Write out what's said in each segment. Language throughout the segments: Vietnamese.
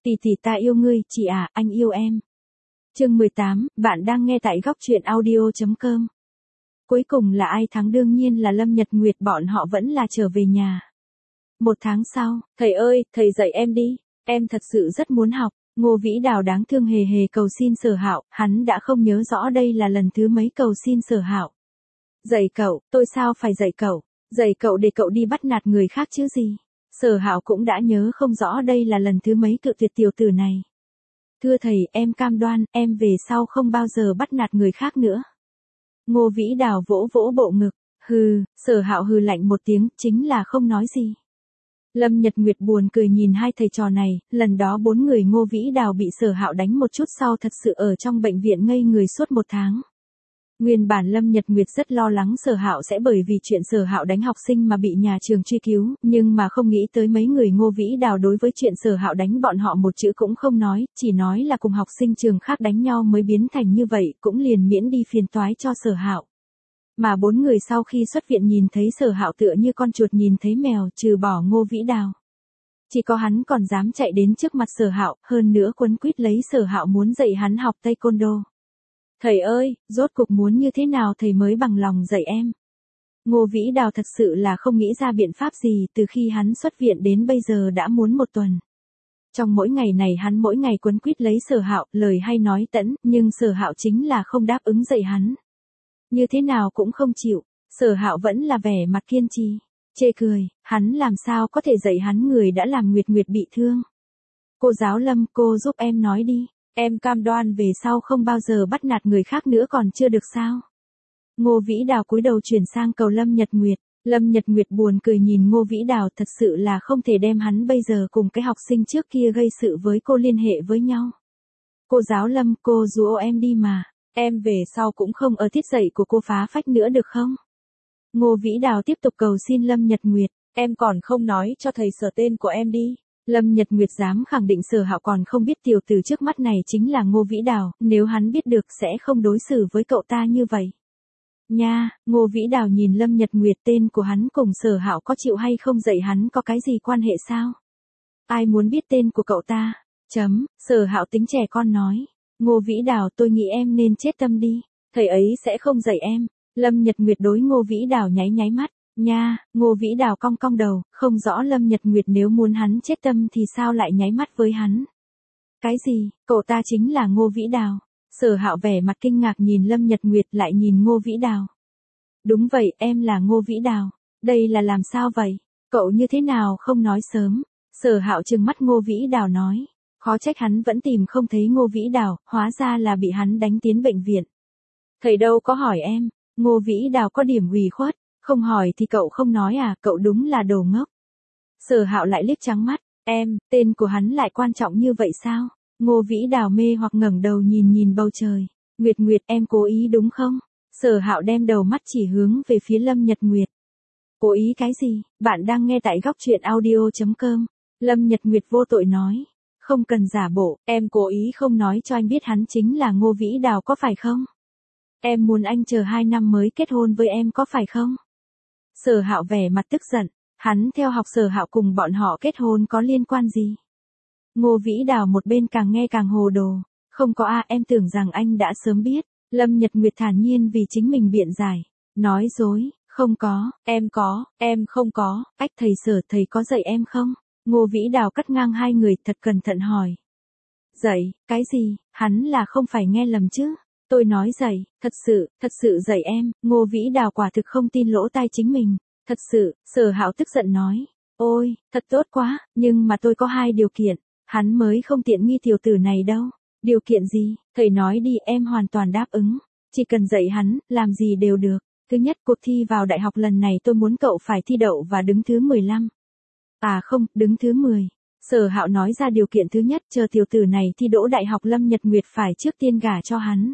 Tỷ tỷ ta yêu ngươi, chị à, anh yêu em. Chương 18, bạn đang nghe tại góc truyện audio.com. Cuối cùng là ai thắng, đương nhiên là Lâm Nhật Nguyệt, bọn họ vẫn là trở về nhà. 1 tháng sau, thầy ơi, thầy dạy em đi, em thật sự rất muốn học. Ngô Vĩ Đào đáng thương hề hề cầu xin Sở Hạo, hắn đã không nhớ rõ đây là lần thứ mấy cầu xin Sở Hạo. Dạy cậu, tôi sao phải dạy cậu? Dạy cậu để cậu đi bắt nạt người khác chứ gì? Sở Hạo cũng đã nhớ không rõ đây là lần thứ mấy cự tuyệt tiểu tử này. Thưa thầy, em cam đoan, em về sau không bao giờ bắt nạt người khác nữa. Ngô Vĩ Đào vỗ vỗ bộ ngực, hừ, Sở Hạo hừ lạnh một tiếng, chính là không nói gì. Lâm Nhật Nguyệt buồn cười nhìn hai thầy trò này, lần đó 4 người Ngô Vĩ Đào bị Sở Hạo đánh một chút sau thật sự ở trong bệnh viện ngây người suốt 1 tháng. Nguyên bản Lâm Nhật Nguyệt rất lo lắng Sở Hạo sẽ bởi vì chuyện Sở Hạo đánh học sinh mà bị nhà trường truy cứu, nhưng mà không nghĩ tới mấy người Ngô Vĩ Đào đối với chuyện Sở Hạo đánh bọn họ một chữ cũng không nói, chỉ nói là cùng học sinh trường khác đánh nhau mới biến thành như vậy, cũng liền miễn đi phiền toái cho Sở Hạo. Mà 4 người sau khi xuất viện nhìn thấy Sở Hạo tựa như con chuột nhìn thấy mèo, trừ bỏ Ngô Vĩ Đào. Chỉ có hắn còn dám chạy đến trước mặt Sở Hạo, hơn nữa quấn quýt lấy Sở Hạo muốn dạy hắn học taekwondo. Thầy ơi, rốt cuộc muốn như thế nào thầy mới bằng lòng dạy em? Ngô Vĩ Đào thật sự là không nghĩ ra biện pháp gì, từ khi hắn xuất viện đến bây giờ đã muốn 1 tuần. Trong mỗi ngày này hắn mỗi ngày quấn quýt lấy Sở Hạo, lời hay nói tẫn, nhưng Sở Hạo chính là không đáp ứng dạy hắn. Như thế nào cũng không chịu, Sở Hạo vẫn là vẻ mặt kiên trì. Chê cười, hắn làm sao có thể dạy hắn, người đã làm Nguyệt Nguyệt bị thương. Cô giáo Lâm, cô giúp em nói đi. Em cam đoan về sau không bao giờ bắt nạt người khác nữa còn chưa được sao? Ngô Vĩ Đào cúi đầu chuyển sang cầu Lâm Nhật Nguyệt. Lâm Nhật Nguyệt buồn cười nhìn Ngô Vĩ Đào, thật sự là không thể đem hắn bây giờ cùng cái học sinh trước kia gây sự với cô liên hệ với nhau. Cô giáo Lâm, cô dỗ em đi mà. Em về sau cũng không ở tiết dạy của cô phá phách nữa được không? Ngô Vĩ Đào tiếp tục cầu xin Lâm Nhật Nguyệt. Em còn không nói cho thầy Sở tên của em đi. Lâm Nhật Nguyệt dám khẳng định Sở Hạo còn không biết tiểu tử trước mắt này chính là Ngô Vĩ Đào, nếu hắn biết được sẽ không đối xử với cậu ta như vậy. Nha, Ngô Vĩ Đào nhìn Lâm Nhật Nguyệt, tên của hắn cùng Sở Hạo có chịu hay không dạy hắn có cái gì quan hệ sao? Ai muốn biết tên của cậu ta? Sở Hạo tính trẻ con nói. Ngô Vĩ Đào, tôi nghĩ em nên chết tâm đi, thầy ấy sẽ không dạy em. Lâm Nhật Nguyệt đối Ngô Vĩ Đào nháy nháy mắt. Nha, Ngô Vĩ Đào cong cong đầu, không rõ Lâm Nhật Nguyệt nếu muốn hắn chết tâm thì sao lại nháy mắt với hắn. Cái gì, cậu ta chính là Ngô Vĩ Đào? Sở Hạo vẻ mặt kinh ngạc nhìn Lâm Nhật Nguyệt lại nhìn Ngô Vĩ Đào. Đúng vậy, em là Ngô Vĩ Đào. Đây là làm sao vậy? Cậu như thế nào không nói sớm? Sở Hạo trừng mắt Ngô Vĩ Đào nói. Khó trách hắn vẫn tìm không thấy Ngô Vĩ Đào, hóa ra là bị hắn đánh tiến bệnh viện. Thầy đâu có hỏi em. Ngô Vĩ Đào có điểm ủy khuất. Không hỏi thì cậu không nói à, cậu đúng là đồ ngốc. Sở Hạo lại liếc trắng mắt, em, tên của hắn lại quan trọng như vậy sao? Ngô Vĩ Đào mê hoặc ngẩng đầu nhìn bầu trời. Nguyệt Nguyệt, em cố ý đúng không? Sở Hạo đem đầu mắt chỉ hướng về phía Lâm Nhật Nguyệt. Cố ý cái gì? Bạn đang nghe tại góc truyện audio.com. Lâm Nhật Nguyệt vô tội nói. Không cần giả bộ, em cố ý không nói cho anh biết hắn chính là Ngô Vĩ Đào có phải không? Em muốn anh chờ 2 năm mới kết hôn với em có phải không? Sở Hạo vẻ mặt tức giận, hắn theo học Sở Hạo cùng bọn họ kết hôn có liên quan gì? Ngô Vĩ Đào một bên càng nghe càng hồ đồ, không có a, em tưởng rằng anh đã sớm biết. Lâm Nhật Nguyệt thản nhiên vì chính mình biện giải, nói dối, không có, em không có, ách thầy Sở, thầy có dạy em không? Ngô Vĩ Đào cắt ngang hai người thật cẩn thận hỏi. Dạy, cái gì, hắn là không phải nghe lầm chứ? Tôi nói dạy, thật sự dạy em. Ngô Vĩ Đào quả thực không tin lỗ tai chính mình. Thật sự, Sở Hạo tức giận nói. Ôi, thật tốt quá, nhưng mà tôi có 2 điều kiện. Hắn mới không tiện nghi tiểu tử này đâu. Điều kiện gì, thầy nói đi, em hoàn toàn đáp ứng. Chỉ cần dạy hắn, làm gì đều được. Thứ nhất, cuộc thi vào đại học lần này tôi muốn cậu phải thi đậu và đứng thứ 15. À không, đứng thứ 10. Sở Hạo nói ra điều kiện thứ nhất, chờ tiểu tử này thi đỗ đại học Lâm Nhật Nguyệt phải trước tiên gả cho hắn.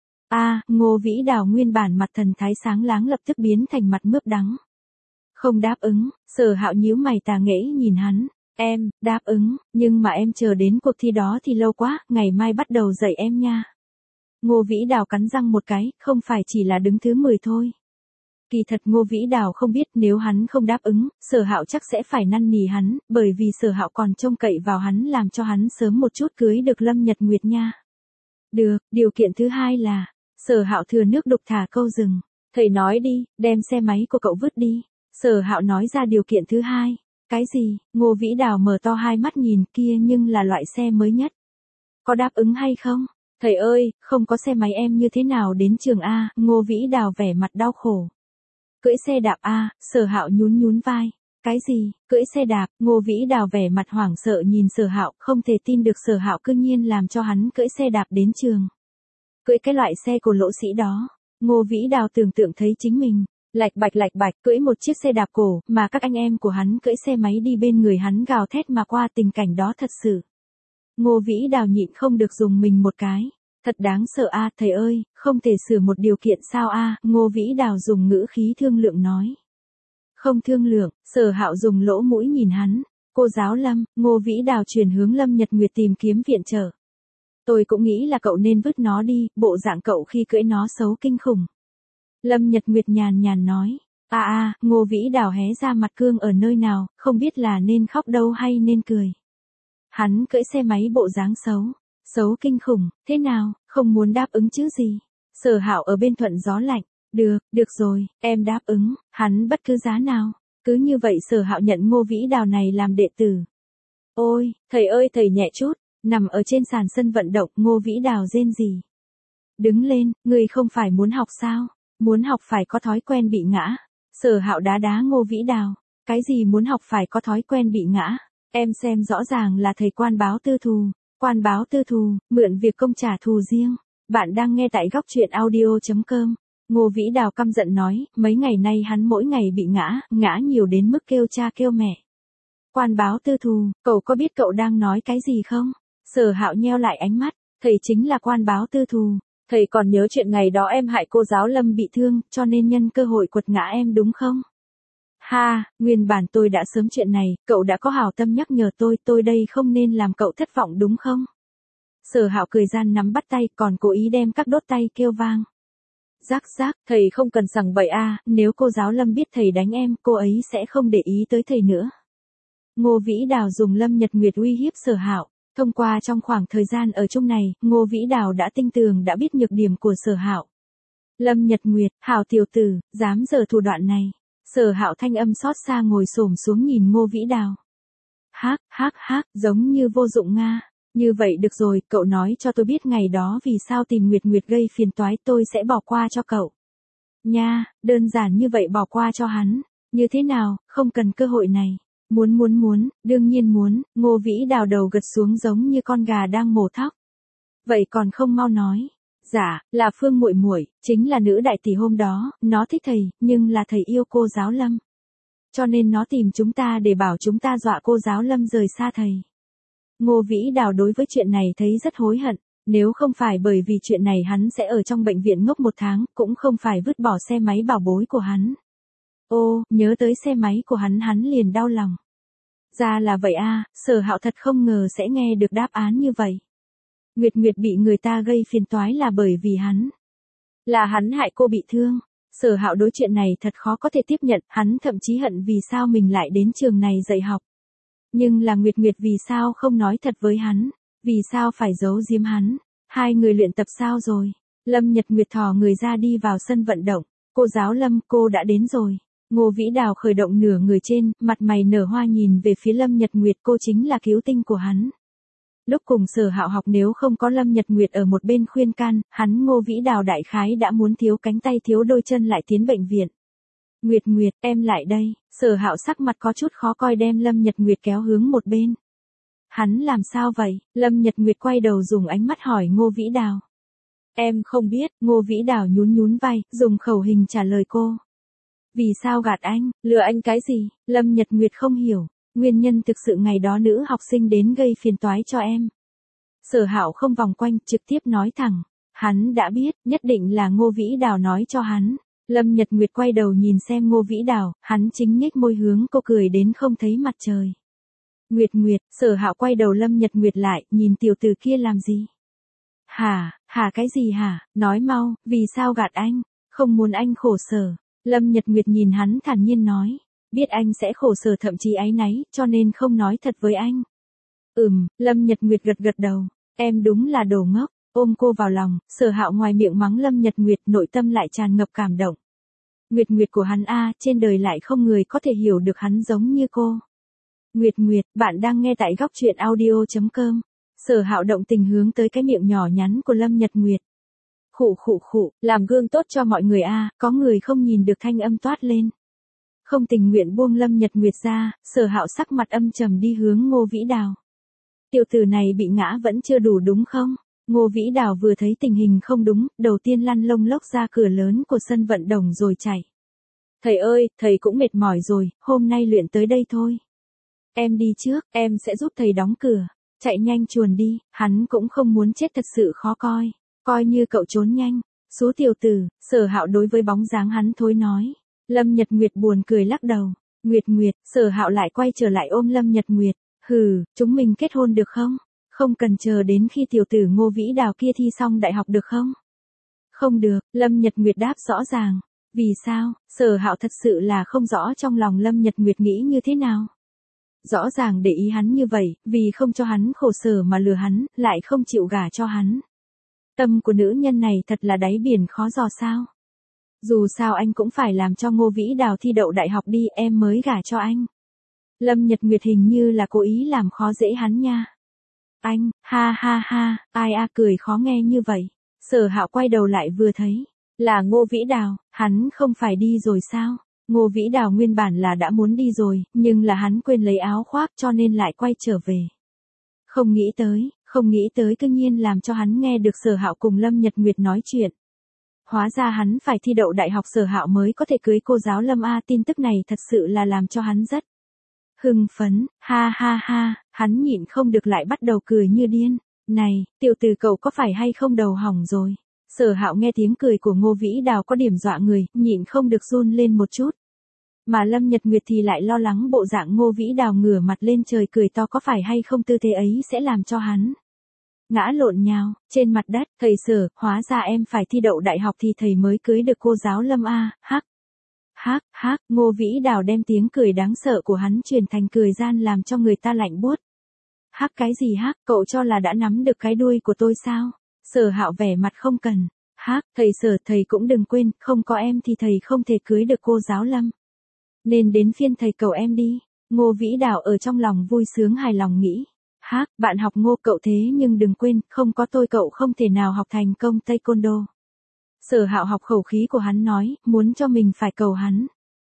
Ngô Vĩ Đào nguyên bản mặt thần thái sáng láng lập tức biến thành mặt mướp đắng. Không đáp ứng, Sở Hạo nhíu mày tà nghễ nhìn hắn. Em, đáp ứng, nhưng mà em chờ đến cuộc thi đó thì lâu quá, ngày mai bắt đầu dạy em nha. Ngô Vĩ Đào cắn răng một cái, không phải chỉ là đứng thứ 10 thôi. Kỳ thật Ngô Vĩ Đào không biết nếu hắn không đáp ứng, Sở Hạo chắc sẽ phải năn nỉ hắn, bởi vì Sở Hạo còn trông cậy vào hắn làm cho hắn sớm một chút cưới được Lâm Nhật Nguyệt nha. Được, điều kiện thứ hai là, Sở Hạo thừa nước đục thả câu rừng. Thầy nói đi, đem xe máy của cậu vứt đi. Sở Hạo nói ra điều kiện thứ hai. Cái gì? Ngô Vĩ Đào mở to hai mắt nhìn kia nhưng là loại xe mới nhất. Có đáp ứng hay không? Thầy ơi, không có xe máy em như thế nào đến trường A? Ngô Vĩ Đào vẻ mặt đau khổ. Cưỡi xe đạp A, Sở Hạo nhún nhún vai. Cái gì? Cưỡi xe đạp? Ngô Vĩ Đào vẻ mặt hoảng sợ nhìn Sở Hạo, không thể tin được Sở Hạo cư nhiên làm cho hắn cưỡi xe đạp đến trường. Cưỡi cái loại xe cổ lỗ sĩ đó. Ngô Vĩ Đào tưởng tượng thấy chính mình, lạch bạch, cưỡi một chiếc xe đạp cổ, mà các anh em của hắn cưỡi xe máy đi bên người hắn gào thét mà qua, tình cảnh đó thật sự. Ngô Vĩ Đào nhịn không được dùng mình một cái. Thật đáng sợ a, thầy ơi, không thể sửa một điều kiện sao a? Ngô Vĩ Đào dùng ngữ khí thương lượng nói. Không thương lượng, Sở Hạo dùng lỗ mũi nhìn hắn. Cô giáo Lâm, Ngô Vĩ Đào chuyển hướng Lâm Nhật Nguyệt tìm kiếm viện trợ. Tôi cũng nghĩ là cậu nên vứt nó đi, bộ dạng cậu khi cưỡi nó xấu kinh khủng. Lâm Nhật Nguyệt nhàn nhàn nói. Ngô Vĩ Đào hé ra mặt cương ở nơi nào, không biết là nên khóc đâu hay nên cười. Hắn cưỡi xe máy bộ dáng xấu kinh khủng, thế nào, không muốn đáp ứng chứ gì. Sở Hạo ở bên thuận gió lạnh. Được rồi, em đáp ứng, hắn bất cứ giá nào. Cứ như vậy Sở Hạo nhận Ngô Vĩ Đào này làm đệ tử. Ôi, thầy ơi thầy nhẹ chút. Nằm ở trên sàn sân vận động, Ngô Vĩ Đào rên rỉ. Đứng lên, người không phải muốn học sao? Muốn học phải có thói quen bị ngã. Sở Hạo đá Ngô Vĩ Đào. Cái gì muốn học phải có thói quen bị ngã? Em xem rõ ràng là thầy quan báo tư thù. Quan báo tư thù, mượn việc công trả thù riêng. Bạn đang nghe tại góc truyện audio.com. Ngô Vĩ Đào căm giận nói, mấy ngày nay hắn mỗi ngày bị ngã nhiều đến mức kêu cha kêu mẹ. Quan báo tư thù, cậu có biết cậu đang nói cái gì không? Sở Hạo nheo lại ánh mắt, thầy chính là quan báo tư thù. Thầy còn nhớ chuyện ngày đó em hại cô giáo Lâm bị thương, cho nên nhân cơ hội quật ngã em đúng không? Ha, nguyên bản tôi đã sớm chuyện này, cậu đã có hảo tâm nhắc nhở tôi đây không nên làm cậu thất vọng đúng không? Sở Hạo cười gian nắm bắt tay, còn cố ý đem các đốt tay kêu vang. Rắc, thầy không cần sằng bậy nếu cô giáo Lâm biết thầy đánh em, cô ấy sẽ không để ý tới thầy nữa. Ngô Vĩ Đào dùng Lâm Nhật Nguyệt uy hiếp Sở Hạo. Thông qua trong khoảng thời gian ở chung này, Ngô Vĩ Đào đã tinh tường đã biết nhược điểm của Sở Hạo. Lâm Nhật Nguyệt, hảo tiểu tử, dám giở thủ đoạn này. Sở Hạo thanh âm xót xa ngồi xổm xuống nhìn Ngô Vĩ Đào. Hắc, giống như vô dụng nga. Như vậy được rồi, cậu nói cho tôi biết ngày đó vì sao tìm Nguyệt gây phiền toái, tôi sẽ bỏ qua cho cậu. Nha, đơn giản như vậy bỏ qua cho hắn. Như thế nào, không cần cơ hội này. Muốn, đương nhiên muốn. Ngô Vĩ Đào đầu gật xuống giống như con gà đang mổ thóc. Vậy còn không mau nói. Dạ, là Phương muội muội, chính là nữ đại tỷ hôm đó, nó thích thầy, nhưng là thầy yêu cô giáo Lâm. Cho nên nó tìm chúng ta để bảo chúng ta dọa cô giáo Lâm rời xa thầy. Ngô Vĩ Đào đối với chuyện này thấy rất hối hận, nếu không phải bởi vì chuyện này hắn sẽ ở trong bệnh viện ngốc 1 tháng, cũng không phải vứt bỏ xe máy bảo bối của hắn. Ô, nhớ tới xe máy của hắn liền đau lòng. Ra là vậy Sở Hạo thật không ngờ sẽ nghe được đáp án như vậy. Nguyệt bị người ta gây phiền toái là bởi vì hắn. Là hắn hại cô bị thương. Sở Hạo đối chuyện này thật khó có thể tiếp nhận, hắn thậm chí hận vì sao mình lại đến trường này dạy học. Nhưng là Nguyệt vì sao không nói thật với hắn, vì sao phải giấu giếm hắn. Hai người luyện tập sao rồi? Lâm Nhật Nguyệt thò người ra đi vào sân vận động. Cô giáo Lâm, cô đã đến rồi. Ngô Vĩ Đào khởi động nửa người trên, mặt mày nở hoa nhìn về phía Lâm Nhật Nguyệt, cô chính là cứu tinh của hắn. Lúc cùng Sở Hạo học nếu không có Lâm Nhật Nguyệt ở một bên khuyên can, hắn Ngô Vĩ Đào đại khái đã muốn thiếu cánh tay thiếu đôi chân lại tiến bệnh viện. Nguyệt, em lại đây. Sở Hạo sắc mặt có chút khó coi đem Lâm Nhật Nguyệt kéo hướng một bên. Hắn làm sao vậy? Lâm Nhật Nguyệt quay đầu dùng ánh mắt hỏi Ngô Vĩ Đào. Em không biết. Ngô Vĩ Đào nhún vai, dùng khẩu hình trả lời cô. Vì sao gạt anh, lừa anh cái gì? Lâm Nhật Nguyệt không hiểu. Nguyên nhân thực sự ngày đó nữ học sinh đến gây phiền toái cho em. Sở Hạo không vòng quanh, trực tiếp nói thẳng. Hắn đã biết, nhất định là Ngô Vĩ Đào nói cho hắn. Lâm Nhật Nguyệt quay đầu nhìn xem Ngô Vĩ Đào, hắn chính nhếch môi hướng cô cười đến không thấy mặt trời. Nguyệt, Sở Hạo quay đầu Lâm Nhật Nguyệt lại, nhìn tiểu tử kia làm gì? Hả, cái gì hả? Nói mau, vì sao gạt anh? Không muốn anh khổ sở. Lâm Nhật Nguyệt nhìn hắn thản nhiên nói. Biết anh sẽ khổ sở thậm chí áy náy, cho nên không nói thật với anh. Lâm Nhật Nguyệt gật gật đầu. Em đúng là đồ ngốc. Ôm cô vào lòng, Sở Hạo ngoài miệng mắng Lâm Nhật Nguyệt, nội tâm lại tràn ngập cảm động. Nguyệt Nguyệt của hắn a, trên đời lại không người có thể hiểu được hắn giống như cô. Nguyệt Nguyệt, bạn đang nghe tại góc truyện audio.com. Sở Hạo động tình hướng tới cái miệng nhỏ nhắn của Lâm Nhật Nguyệt. Khụ khụ khụ, làm gương tốt cho mọi người a, có người không nhìn được thanh âm toát lên. Không tình nguyện buông Lâm Nhật Nguyệt ra, Sở Hạo sắc mặt âm trầm đi hướng Ngô Vĩ Đào. Tiểu tử này bị ngã vẫn chưa đủ đúng không? Ngô Vĩ Đào vừa thấy tình hình không đúng, đầu tiên lăn lông lốc ra cửa lớn của sân vận động rồi chạy. Thầy ơi, thầy cũng mệt mỏi rồi, hôm nay luyện tới đây thôi. Em đi trước, em sẽ giúp thầy đóng cửa. Chạy nhanh chuồn đi, hắn cũng không muốn chết thật sự khó coi. Coi như cậu trốn nhanh. Số tiểu tử, Sở Hạo đối với bóng dáng hắn thối nói. Lâm Nhật Nguyệt buồn cười lắc đầu. Nguyệt Nguyệt, Sở Hạo lại quay trở lại ôm Lâm Nhật Nguyệt. Hừ, chúng mình kết hôn được không? Không cần chờ đến khi tiểu tử Ngô Vĩ Đào kia thi xong đại học được không? Không được, Lâm Nhật Nguyệt đáp rõ ràng. Vì sao? Sở Hạo thật sự là không rõ trong lòng Lâm Nhật Nguyệt nghĩ như thế nào. Rõ ràng để ý hắn như vậy, vì không cho hắn khổ sở mà lừa hắn, lại không chịu gả cho hắn. Tâm của nữ nhân này thật là đáy biển khó dò sao. Dù sao anh cũng phải làm cho Ngô Vĩ Đào thi đậu đại học đi, em mới gả cho anh. Lâm Nhật Nguyệt hình như là cố ý làm khó dễ hắn nha. Anh, ha ha ha, ai a cười khó nghe như vậy. Sở Hạo quay đầu lại vừa thấy, là Ngô Vĩ Đào, hắn không phải đi rồi sao? Ngô Vĩ Đào nguyên bản là đã muốn đi rồi, nhưng là hắn quên lấy áo khoác cho nên lại quay trở về. Không nghĩ tới cư nhiên làm cho hắn nghe được Sở Hạo cùng Lâm Nhật Nguyệt nói chuyện. Hóa ra hắn phải thi đậu đại học Sở Hạo mới có thể cưới cô giáo Lâm a, tin tức này thật sự là làm cho hắn rất hưng phấn, ha ha ha, hắn nhịn không được lại bắt đầu cười như điên. Này, tiểu tử cậu có phải hay không đầu hỏng rồi? Sở Hạo nghe tiếng cười của Ngô Vĩ Đào có điểm dọa người, nhịn không được run lên một chút. Mà Lâm Nhật Nguyệt thì lại lo lắng bộ dạng Ngô Vĩ Đào ngửa mặt lên trời cười to có phải hay không tư thế ấy sẽ làm cho hắn ngã lộn nhào trên mặt đất. Thầy Sở, hóa ra em phải thi đậu đại học thì thầy mới cưới được cô giáo Lâm a, hắc. Hắc, hắc, Ngô Vĩ Đào đem tiếng cười đáng sợ của hắn truyền thành cười gian làm cho người ta lạnh buốt. Hắc cái gì hắc, cậu cho là đã nắm được cái đuôi của tôi sao? Sở Hạo vẻ mặt không cần. Hắc, thầy Sở, thầy cũng đừng quên, không có em thì thầy không thể cưới được cô giáo Lâm. Nên đến phiên thầy cầu em đi. Ngô Vĩ Đào ở trong lòng vui sướng hài lòng nghĩ. Hắc, bạn học Ngô cậu thế nhưng đừng quên, không có tôi cậu không thể nào học thành công taekwondo. Sở Hạo học khẩu khí của hắn nói, muốn cho mình phải cầu hắn.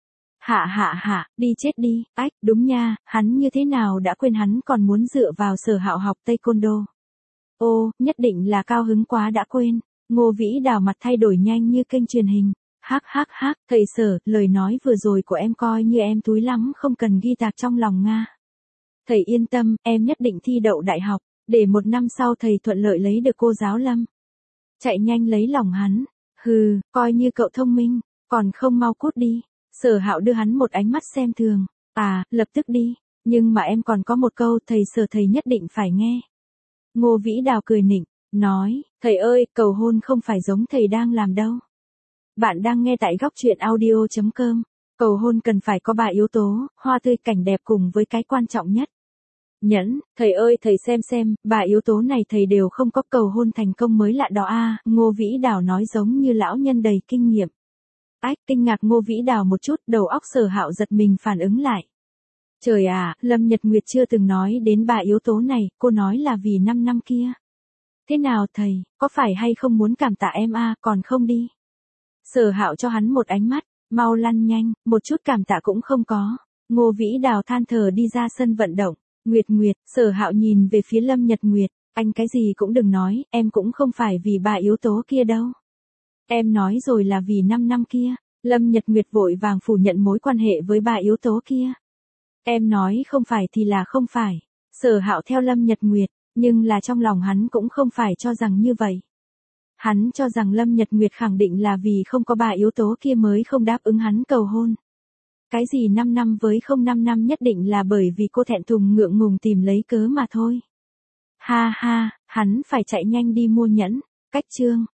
Hạ, đi chết đi, ách, đúng nha, hắn như thế nào đã quên hắn còn muốn dựa vào Sở Hạo học taekwondo. Ô, nhất định là cao hứng quá đã quên. Ngô Vĩ Đào mặt thay đổi nhanh như kênh truyền hình. Hắc, thầy Sở, lời nói vừa rồi của em coi như em túi lắm không cần ghi tạc trong lòng Nga. Thầy yên tâm, em nhất định thi đậu đại học, để một năm sau thầy thuận lợi lấy được cô giáo Lâm. Chạy nhanh lấy lòng hắn. Hừ, coi như cậu thông minh, còn không mau cút đi. Sở Hạo đưa hắn một ánh mắt xem thường. À, lập tức đi, nhưng mà em còn có một câu thầy Sở thầy nhất định phải nghe. Ngô Vĩ Đào cười nịnh, nói, thầy ơi, cầu hôn không phải giống thầy đang làm đâu. Bạn đang nghe tại góc truyện audio.com. Cầu hôn cần phải có 3 yếu tố, hoa tươi cảnh đẹp cùng với cái quan trọng nhất. Nhẫn, thầy ơi thầy xem, 3 yếu tố này thầy đều không có, cầu hôn thành công mới lạ đó a. Ngô Vĩ Đào nói giống như lão nhân đầy kinh nghiệm. Ách, kinh ngạc Ngô Vĩ Đào một chút, đầu óc Sở Hạo giật mình phản ứng lại. Trời à, Lâm Nhật Nguyệt chưa từng nói đến 3 yếu tố này, cô nói là vì 5 năm kia. Thế nào thầy, có phải hay không muốn cảm tạ em a, còn không đi. Sở Hạo cho hắn một ánh mắt, mau lăn nhanh, một chút cảm tạ cũng không có. Ngô Vĩ Đào than thở đi ra sân vận động. Nguyệt, Sở Hạo nhìn về phía Lâm Nhật Nguyệt, anh cái gì cũng đừng nói, em cũng không phải vì 3 yếu tố kia đâu. Em nói rồi là vì 5 năm kia. Lâm Nhật Nguyệt vội vàng phủ nhận mối quan hệ với 3 yếu tố kia. Em nói không phải thì là không phải. Sở Hạo theo Lâm Nhật Nguyệt, nhưng là trong lòng hắn cũng không phải cho rằng như vậy. Hắn cho rằng Lâm Nhật Nguyệt khẳng định là vì không có 3 yếu tố kia mới không đáp ứng hắn cầu hôn. Cái gì 5 năm với không 5 năm nhất định là bởi vì cô thẹn thùng ngượng ngùng tìm lấy cớ mà thôi. Ha, hắn phải chạy nhanh đi mua nhẫn. Cách chương